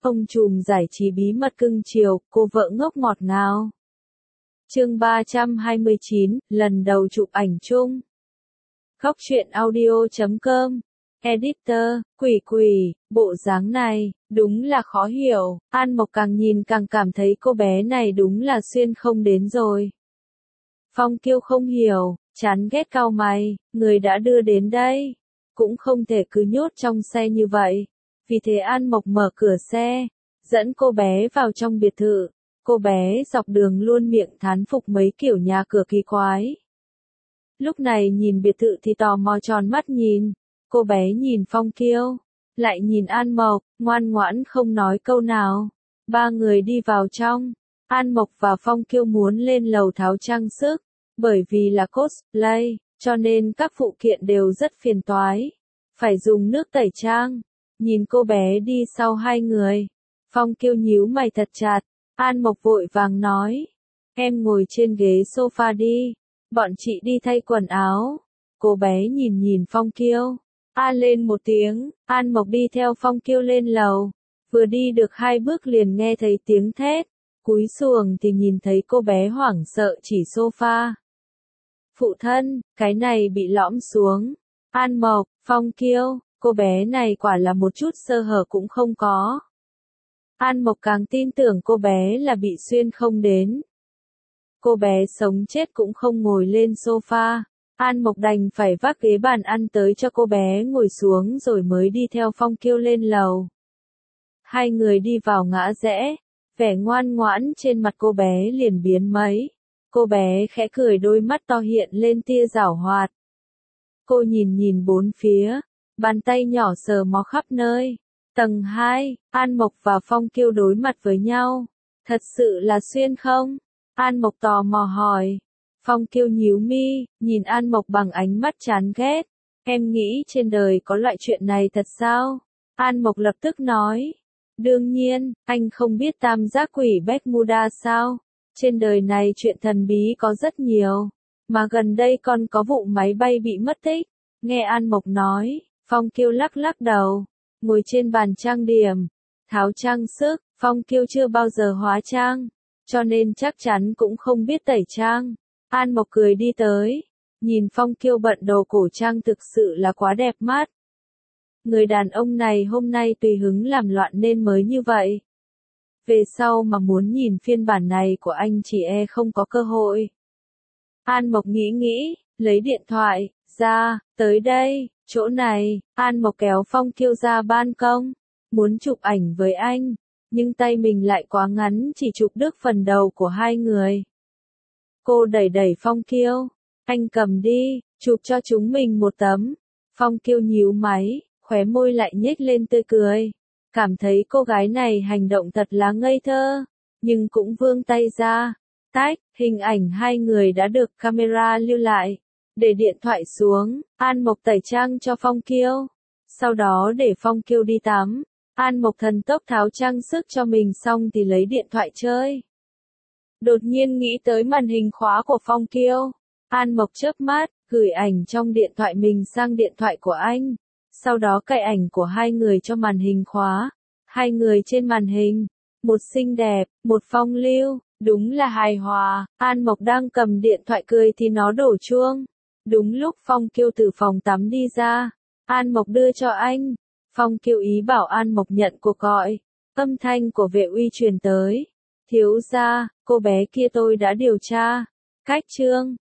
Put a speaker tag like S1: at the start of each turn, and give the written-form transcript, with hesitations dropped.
S1: Ông trùm giải trí bí mật cưng chiều, cô vợ ngốc ngọt ngào. Chương 329, lần đầu chụp ảnh chung. Góc truyện audio.com. Editor, quỷ, bộ dáng này, đúng là khó hiểu. An Mộc càng nhìn càng cảm thấy cô bé này đúng là xuyên không đến rồi. Phong Kiêu không hiểu, chán ghét cau mày, người đã đưa đến đây. Cũng không thể cứ nhốt trong xe như vậy. Vì thế An Mộc mở cửa xe, dẫn cô bé vào trong biệt thự. Cô bé dọc đường luôn miệng thán phục mấy kiểu nhà cửa kỳ quái. Lúc này nhìn biệt thự thì tò mò tròn mắt nhìn. Cô bé nhìn Phong Kiêu, lại nhìn An Mộc, ngoan ngoãn không nói câu nào. Ba người đi vào trong. An Mộc và Phong Kiêu muốn lên lầu tháo trang sức. Bởi vì là cosplay, cho nên các phụ kiện đều rất phiền toái. Phải dùng nước tẩy trang. Nhìn cô bé đi sau hai người. Phong Kiêu nhíu mày thật chặt. An Mộc vội vàng nói. Em ngồi trên ghế sofa đi. Bọn chị đi thay quần áo. Cô bé nhìn Phong Kiêu. Lên một tiếng. An Mộc đi theo Phong Kiêu lên lầu. Vừa đi được 2 bước liền nghe thấy tiếng thét. Cúi xuồng thì nhìn thấy cô bé hoảng sợ chỉ sofa. Phụ thân, cái này bị lõm xuống. An Mộc, Phong Kiêu, cô bé này quả là một chút sơ hở cũng không có. An Mộc càng tin tưởng cô bé là bị xuyên không đến. Cô bé sống chết cũng không ngồi lên sofa. An Mộc đành phải vác ghế bàn ăn tới cho cô bé ngồi xuống rồi mới đi theo Phong Kiêu lên lầu. Hai người đi vào ngã rẽ, vẻ ngoan ngoãn trên mặt cô bé liền biến mấy. Cô bé khẽ cười đôi mắt to hiện lên tia giảo hoạt. Cô nhìn bốn phía, bàn tay nhỏ sờ mó khắp nơi. Tầng 2, An Mộc và Phong Kiêu đối mặt với nhau. Thật sự là xuyên không? An Mộc tò mò hỏi. Phong Kiêu nhíu mi, nhìn An Mộc bằng ánh mắt chán ghét. Em nghĩ trên đời có loại chuyện này thật sao? An Mộc lập tức nói. Đương nhiên, anh không biết tam giác quỷ Bermuda sao? Trên đời này chuyện thần bí có rất nhiều. Mà gần đây còn có vụ máy bay bị mất tích. Nghe An Mộc nói, Phong Kiêu lắc đầu. Ngồi trên bàn trang điểm, tháo trang sức. Phong Kiêu chưa bao giờ hóa trang, cho nên chắc chắn cũng không biết tẩy trang. An Mộc cười đi tới, nhìn Phong Kiêu bận đồ cổ trang thực sự là quá đẹp mắt. Người đàn ông này hôm nay tùy hứng làm loạn nên mới như vậy. Về sau mà muốn nhìn phiên bản này của anh chỉ không có cơ hội. An Mộc nghĩ, lấy điện thoại ra, tới đây, chỗ này. An Mộc kéo Phong Kiêu ra ban công, muốn chụp ảnh với anh, nhưng tay mình lại quá ngắn chỉ chụp được phần đầu của hai người. Cô đẩy Phong Kiêu, anh cầm đi, chụp cho chúng mình một tấm. Phong Kiêu nhíu máy, khóe môi lại nhếch lên tươi cười. Cảm thấy cô gái này hành động thật là ngây thơ, nhưng cũng vươn tay ra. Tách, hình ảnh hai người đã được camera lưu lại. Để điện thoại xuống, An Mộc tẩy trang cho Phong Kiêu. Sau đó để Phong Kiêu đi tắm. An Mộc thần tốc tháo trang sức cho mình xong thì lấy điện thoại chơi. Đột nhiên nghĩ tới màn hình khóa của Phong Kiêu. An Mộc chớp mắt, gửi ảnh trong điện thoại mình sang điện thoại của anh. Sau đó cài ảnh của hai người cho màn hình khóa. Hai người trên màn hình, một xinh đẹp, một phong lưu, đúng là hài hòa. An Mộc đang cầm điện thoại cười thì nó đổ chuông. Đúng lúc Phong Kiêu từ phòng tắm đi ra, An Mộc đưa cho anh. Phong Kiêu ý bảo An Mộc nhận cuộc gọi. Âm thanh của vệ uy truyền tới. Thiếu gia, cô bé kia tôi đã điều tra. Cách chương